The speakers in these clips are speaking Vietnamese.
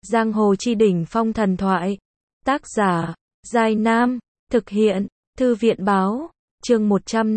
Giang hồ chi đỉnh phong thần thoại. Tác giả, Giai Nam. Thực hiện, Thư viện báo. Chương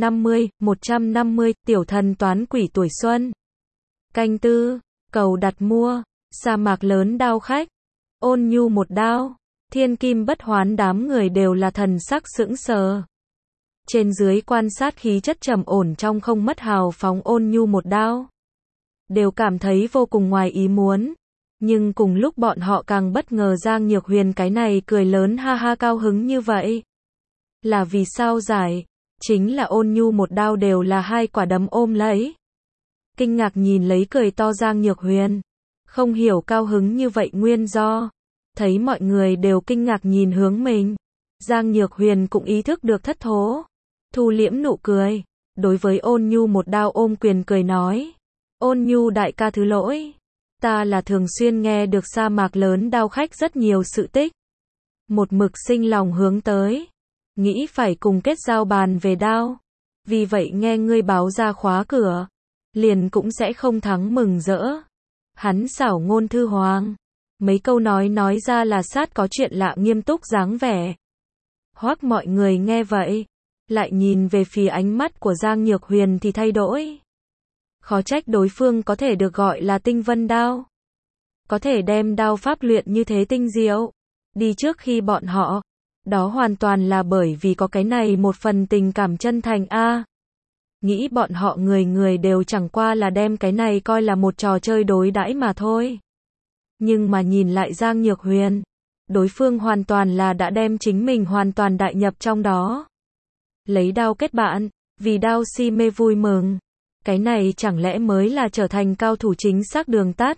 150, tiểu thần toán quỷ tuổi xuân. Canh tư, cầu đặt mua, sa mạc lớn đao khách. Ôn nhu một đao, thiên kim bất hoán, đám người đều là thần sắc sững sờ. Trên dưới quan sát khí chất trầm ổn trong không mất hào phóng ôn nhu một đao, đều cảm thấy vô cùng ngoài ý muốn. Nhưng cùng lúc bọn họ càng bất ngờ Giang Nhược Huyền cái này cười lớn ha ha cao hứng như vậy. Là vì sao giải? Chính là ôn nhu một đao đều là hai quả đấm ôm lấy. Kinh ngạc nhìn lấy cười to Giang Nhược Huyền, không hiểu cao hứng như vậy nguyên do. Thấy mọi người đều kinh ngạc nhìn hướng mình, Giang Nhược Huyền cũng ý thức được thất thố, thu liễm nụ cười, đối với ôn nhu một đao ôm quyền cười nói: Ôn nhu đại ca thứ lỗi, ta là thường xuyên nghe được sa mạc lớn đao khách rất nhiều sự tích, một mực sinh lòng hướng tới, nghĩ phải cùng kết giao bàn về đao, vì vậy nghe ngươi báo ra khóa cửa, liền cũng sẽ không thắng mừng rỡ. Hắn xảo ngôn thư hoàng, mấy câu nói ra là sát có chuyện lạ nghiêm túc dáng vẻ. Hoắc mọi người nghe vậy, lại nhìn về phía ánh mắt của Giang Nhược Huyền thì thay đổi. Khó trách đối phương có thể được gọi là tinh vân đao, có thể đem đao pháp luyện như thế tinh diệu, đi trước khi bọn họ, đó hoàn toàn là bởi vì có cái này một phần tình cảm chân thành a. Nghĩ bọn họ người người đều chẳng qua là đem cái này coi là một trò chơi đối đãi mà thôi. Nhưng mà nhìn lại Giang Nhược Huyền, đối phương hoàn toàn là đã đem chính mình hoàn toàn đại nhập trong đó. Lấy đao kết bạn, vì đao si mê vui mừng. Cái này chẳng lẽ mới là trở thành cao thủ chính xác đường tắt.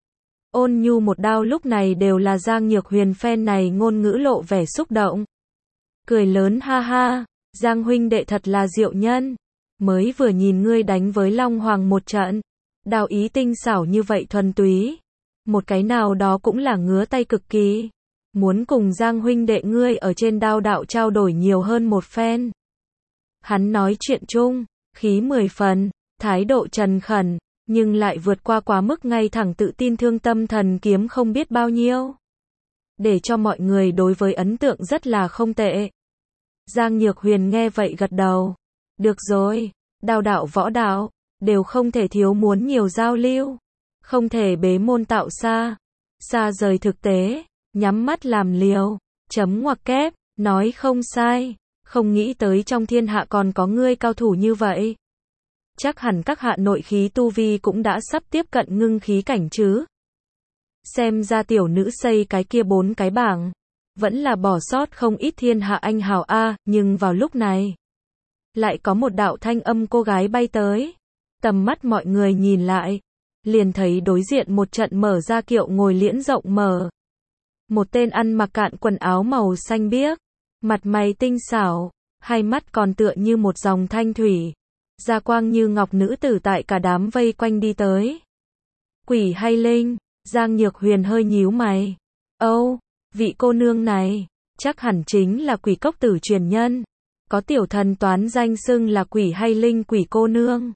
Ôn nhu một đao lúc này đều là Giang Nhược Huyền fan này ngôn ngữ lộ vẻ xúc động. Cười lớn ha ha, Giang huynh đệ thật là diệu nhân. Mới vừa nhìn ngươi đánh với Long Hoàng một trận, đao ý tinh xảo như vậy thuần túy. Một cái nào đó cũng là ngứa tay cực kỳ. Muốn cùng Giang huynh đệ ngươi ở trên đao đạo trao đổi nhiều hơn một phen. Hắn nói chuyện chung, khí 10 phần, thái độ trần khẩn, nhưng lại vượt qua quá mức ngay thẳng tự tin thương tâm thần kiếm không biết bao nhiêu. Để cho mọi người đối với ấn tượng rất là không tệ. Giang Nhược Huyền nghe vậy gật đầu. Được rồi, đao đạo võ đạo, đều không thể thiếu muốn nhiều giao lưu. Không thể bế môn tạo xa, xa rời thực tế, nhắm mắt làm liều, chấm ngoặc kép, nói không sai, không nghĩ tới trong thiên hạ còn có ngươi cao thủ như vậy. Chắc hẳn các hạ nội khí tu vi cũng đã sắp tiếp cận ngưng khí cảnh chứ. Xem ra tiểu nữ xây cái kia 4 cái bảng, vẫn là bỏ sót không ít thiên hạ anh hào a, nhưng vào lúc này, lại có một đạo thanh âm cô gái bay tới. Tầm mắt mọi người nhìn lại, liền thấy đối diện một trận mở ra kiệu ngồi liễn rộng mở. Một tên ăn mặc cạn quần áo màu xanh biếc, mặt mày tinh xảo, hai mắt còn tựa như một dòng thanh thủy, da quang như ngọc nữ tử tại cả đám vây quanh đi tới. Quỷ hay linh? Giang Nhược Huyền hơi nhíu mày. Âu, vị cô nương này, chắc hẳn chính là Quỷ Cốc Tử truyền nhân. Có tiểu thần toán danh xưng là quỷ hay linh quỷ cô nương.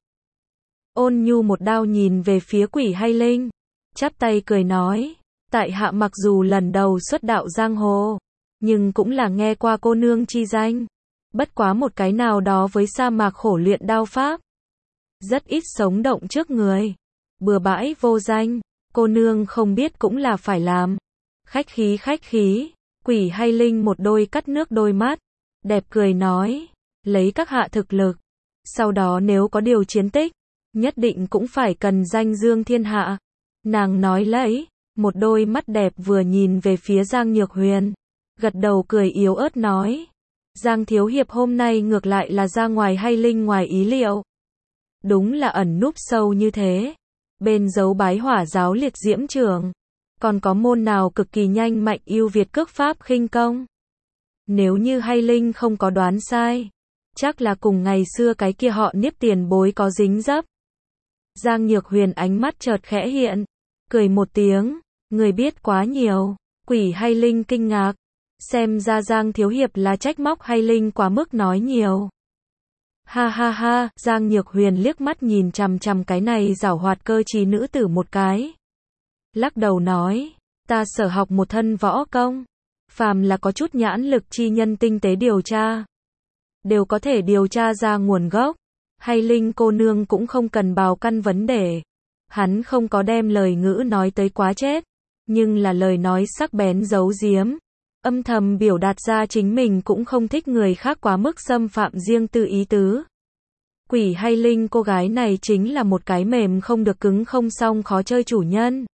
Ôn nhu một đao nhìn về phía quỷ hay linh, chắp tay cười nói, tại hạ mặc dù lần đầu xuất đạo giang hồ, nhưng cũng là nghe qua cô nương chi danh. Bất quá một cái nào đó với sa mạc khổ luyện đao pháp, rất ít sống động trước người, bừa bãi vô danh, cô nương không biết cũng là phải làm. Khách khí, quỷ hay linh một đôi cắt nước đôi mắt, đẹp cười nói, lấy các hạ thực lực, sau đó nếu có điều chiến tích, nhất định cũng phải cần danh dương thiên hạ. Nàng nói lấy, một đôi mắt đẹp vừa nhìn về phía Giang Nhược Huyền, gật đầu cười yếu ớt nói, Giang thiếu hiệp hôm nay ngược lại là ra ngoài hay linh ngoài ý liệu. Đúng là ẩn núp sâu như thế, bên dấu bái hỏa giáo liệt diễm trường, còn có môn nào cực kỳ nhanh mạnh ưu việt cước pháp khinh công. Nếu như hay linh không có đoán sai, chắc là cùng ngày xưa cái kia họ Niếp tiền bối có dính dấp. Giang Nhược Huyền ánh mắt chợt khẽ hiện, cười một tiếng, người biết quá nhiều. Quỷ hay linh kinh ngạc, xem ra Giang thiếu hiệp là trách móc hay linh quá mức nói nhiều. Ha ha ha, Giang Nhược Huyền liếc mắt nhìn chằm chằm cái này giảo hoạt cơ trí nữ tử một cái. Lắc đầu nói, Ta sở học một thân võ công. Phàm là có chút nhãn lực chi nhân tinh tế điều tra, đều có thể điều tra ra nguồn gốc. Hay Linh cô nương cũng không cần bào căn vấn đề. Hắn không có đem lời ngữ nói tới quá chết, nhưng là lời nói sắc bén giấu giếm, âm thầm biểu đạt ra chính mình cũng không thích người khác quá mức xâm phạm riêng tư ý tứ. Quỷ Hay Linh cô gái này chính là một cái mềm không được cứng không xong khó chơi chủ nhân.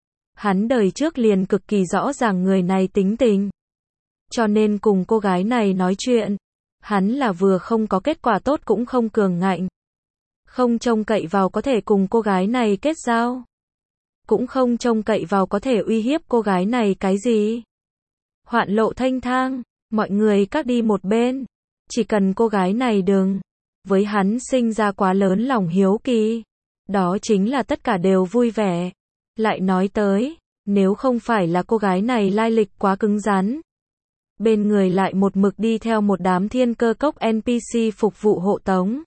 Hắn đời trước liền cực kỳ rõ ràng người này tính tình. Cho nên cùng cô gái này nói chuyện, hắn là vừa không có kết quả tốt cũng không cường ngạnh. Không trông cậy vào có thể cùng cô gái này kết giao. Cũng không trông cậy vào có thể uy hiếp cô gái này cái gì. Hoạn lộ thanh thang, mọi người các đi một bên. Chỉ cần cô gái này đừng với hắn sinh ra quá lớn lòng hiếu kỳ. Đó chính là tất cả đều vui vẻ. Lại nói tới, nếu không phải là cô gái này lai lịch quá cứng rắn, bên người lại một mực đi theo một đám thiên cơ cốc NPC phục vụ hộ tống.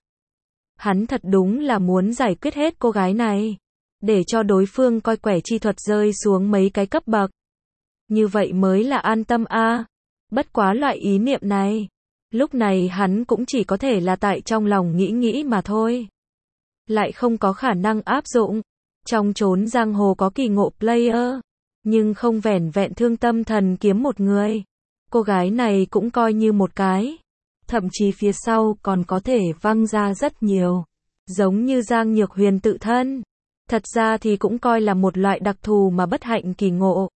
Hắn thật đúng là muốn giải quyết hết cô gái này, để cho đối phương coi quẻ chi thuật rơi xuống mấy cái cấp bậc. Như vậy mới là an tâm a. Bất quá loại ý niệm này, lúc này hắn cũng chỉ có thể là tại trong lòng nghĩ mà thôi. Lại không có khả năng áp dụng. Trong chốn giang hồ có kỳ ngộ player, nhưng không vẻn vẹn thương tâm thần kiếm một người. Cô gái này cũng coi như một cái. Thậm chí phía sau còn có thể văng ra rất nhiều. Giống như Giang Nhược Huyền tự thân. Thật ra thì cũng coi là một loại đặc thù mà bất hạnh kỳ ngộ.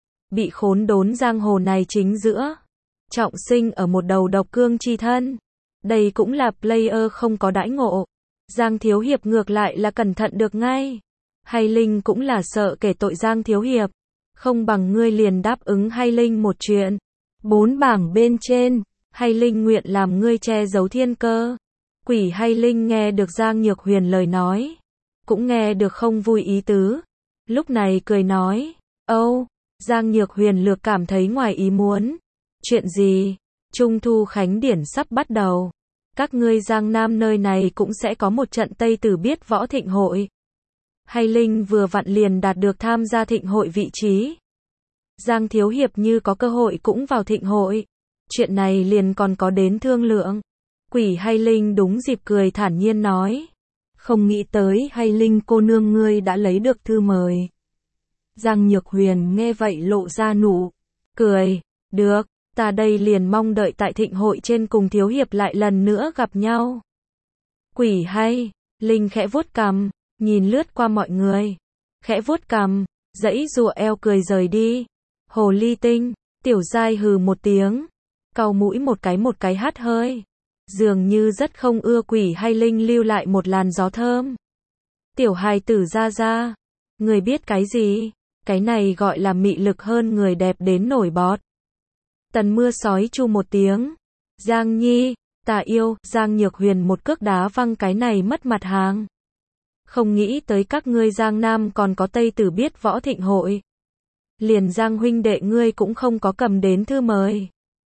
Bị khốn đốn giang hồ này chính giữa. Trọng sinh ở một đầu độc cương chi thân. Đây cũng là player không có đãi ngộ. Giang Thiếu Hiệp ngược lại là cẩn thận được ngay. Hay Linh cũng là sợ kể tội Giang Thiếu Hiệp. Không bằng ngươi liền đáp ứng Hay Linh một chuyện. 4 bảng bên trên, Hay Linh nguyện làm ngươi che giấu thiên cơ. Quỷ Hay Linh nghe được Giang Nhược Huyền lời nói, cũng nghe được không vui ý tứ. Lúc này cười nói, Giang Nhược Huyền lược cảm thấy ngoài ý muốn. Chuyện gì? Trung thu khánh điển sắp bắt đầu. Các ngươi Giang Nam nơi này cũng sẽ có một trận Tây Tử biết võ thịnh hội. Hay Linh vừa vặn liền đạt được tham gia thịnh hội vị trí. Giang Thiếu Hiệp như có cơ hội cũng vào thịnh hội. Chuyện này liền còn có đến thương lượng. Quỷ Hay Linh đúng dịp cười thản nhiên nói. Không nghĩ tới Hay Linh cô nương ngươi đã lấy được thư mời. Giang Nhược Huyền nghe vậy lộ ra nụ cười. Được, ta đây liền mong đợi tại thịnh hội trên cùng Thiếu Hiệp lại lần nữa gặp nhau. Quỷ Hay Linh khẽ vuốt cằm, nhìn lướt qua mọi người. Khẽ vuốt cằm, giãy giụa eo cười rời đi. Hồ ly tinh, Tiểu Giai hừ một tiếng, cau mũi một cái hắt hơi. Dường như rất không ưa Quỷ Hay Linh lưu lại một làn gió thơm. Tiểu hài tử ra, người biết cái gì? Cái này gọi là mị lực hơn người đẹp đến nổi bọt. Tần mưa sói chu một tiếng. Giang Nhi, ta yêu. Giang Nhược Huyền một cước đá văng cái này mất mặt hàng. Không nghĩ tới các ngươi Giang Nam còn có Tây Tử biết võ thịnh hội. Liền Giang huynh đệ ngươi cũng không có cầm đến thư mời.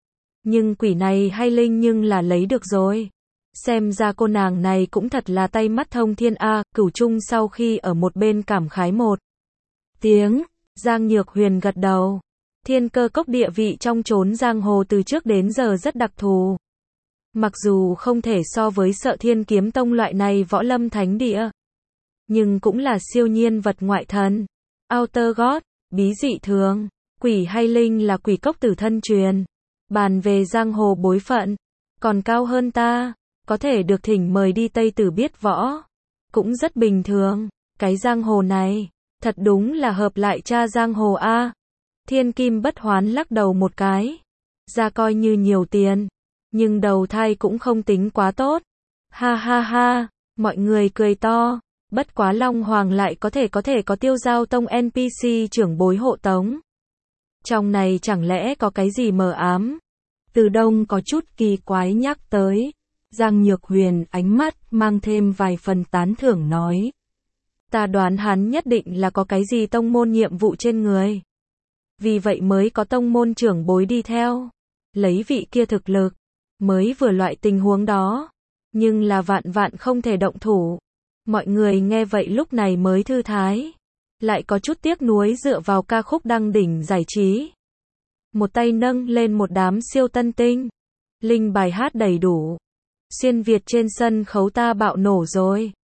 Nhưng quỷ này Hay Linh nhưng là lấy được rồi. Xem ra cô nàng này cũng thật là tay mắt thông thiên a. Cửu Trung sau khi ở một bên cảm khái một tiếng, Giang Nhược Huyền gật đầu. Thiên cơ cốc địa vị trong chốn giang hồ từ trước đến giờ rất đặc thù. Mặc dù không thể so với Sợ Thiên Kiếm Tông loại này võ lâm thánh địa, nhưng cũng là siêu nhiên vật ngoại thần. Outer God, bí dị thường. Quỷ Hay Linh là quỷ cốc tử thân truyền. Bàn về giang hồ bối phận, còn cao hơn ta. Có thể được thỉnh mời đi Tây Tử biết võ, cũng rất bình thường. Cái giang hồ này, thật đúng là hợp lại cha giang hồ a. Thiên Kim Bất Hoán lắc đầu một cái. Ra coi như nhiều tiền, nhưng đầu thai cũng không tính quá tốt. Ha ha ha, mọi người cười to. Bất quá Long Hoàng lại có thể có Tiêu Giao Tông NPC trưởng bối hộ tống. Trong này chẳng lẽ có cái gì mờ ám? Từ Đông có chút kỳ quái nhắc tới. Giang Nhược Huyền ánh mắt mang thêm vài phần tán thưởng nói. Ta đoán hắn nhất định là có cái gì tông môn nhiệm vụ trên người. Vì vậy mới có tông môn trưởng bối đi theo. Lấy vị kia thực lực, mới vừa loại tình huống đó. Nhưng là vạn không thể động thủ. Mọi người nghe vậy lúc này mới thư thái. lại có chút tiếc nuối dựa vào ca khúc đăng đỉnh giải trí. Một tay nâng lên một đám siêu tân tinh. Linh bài hát đầy đủ. Xuyên Việt trên sân khấu ta bạo nổ rồi.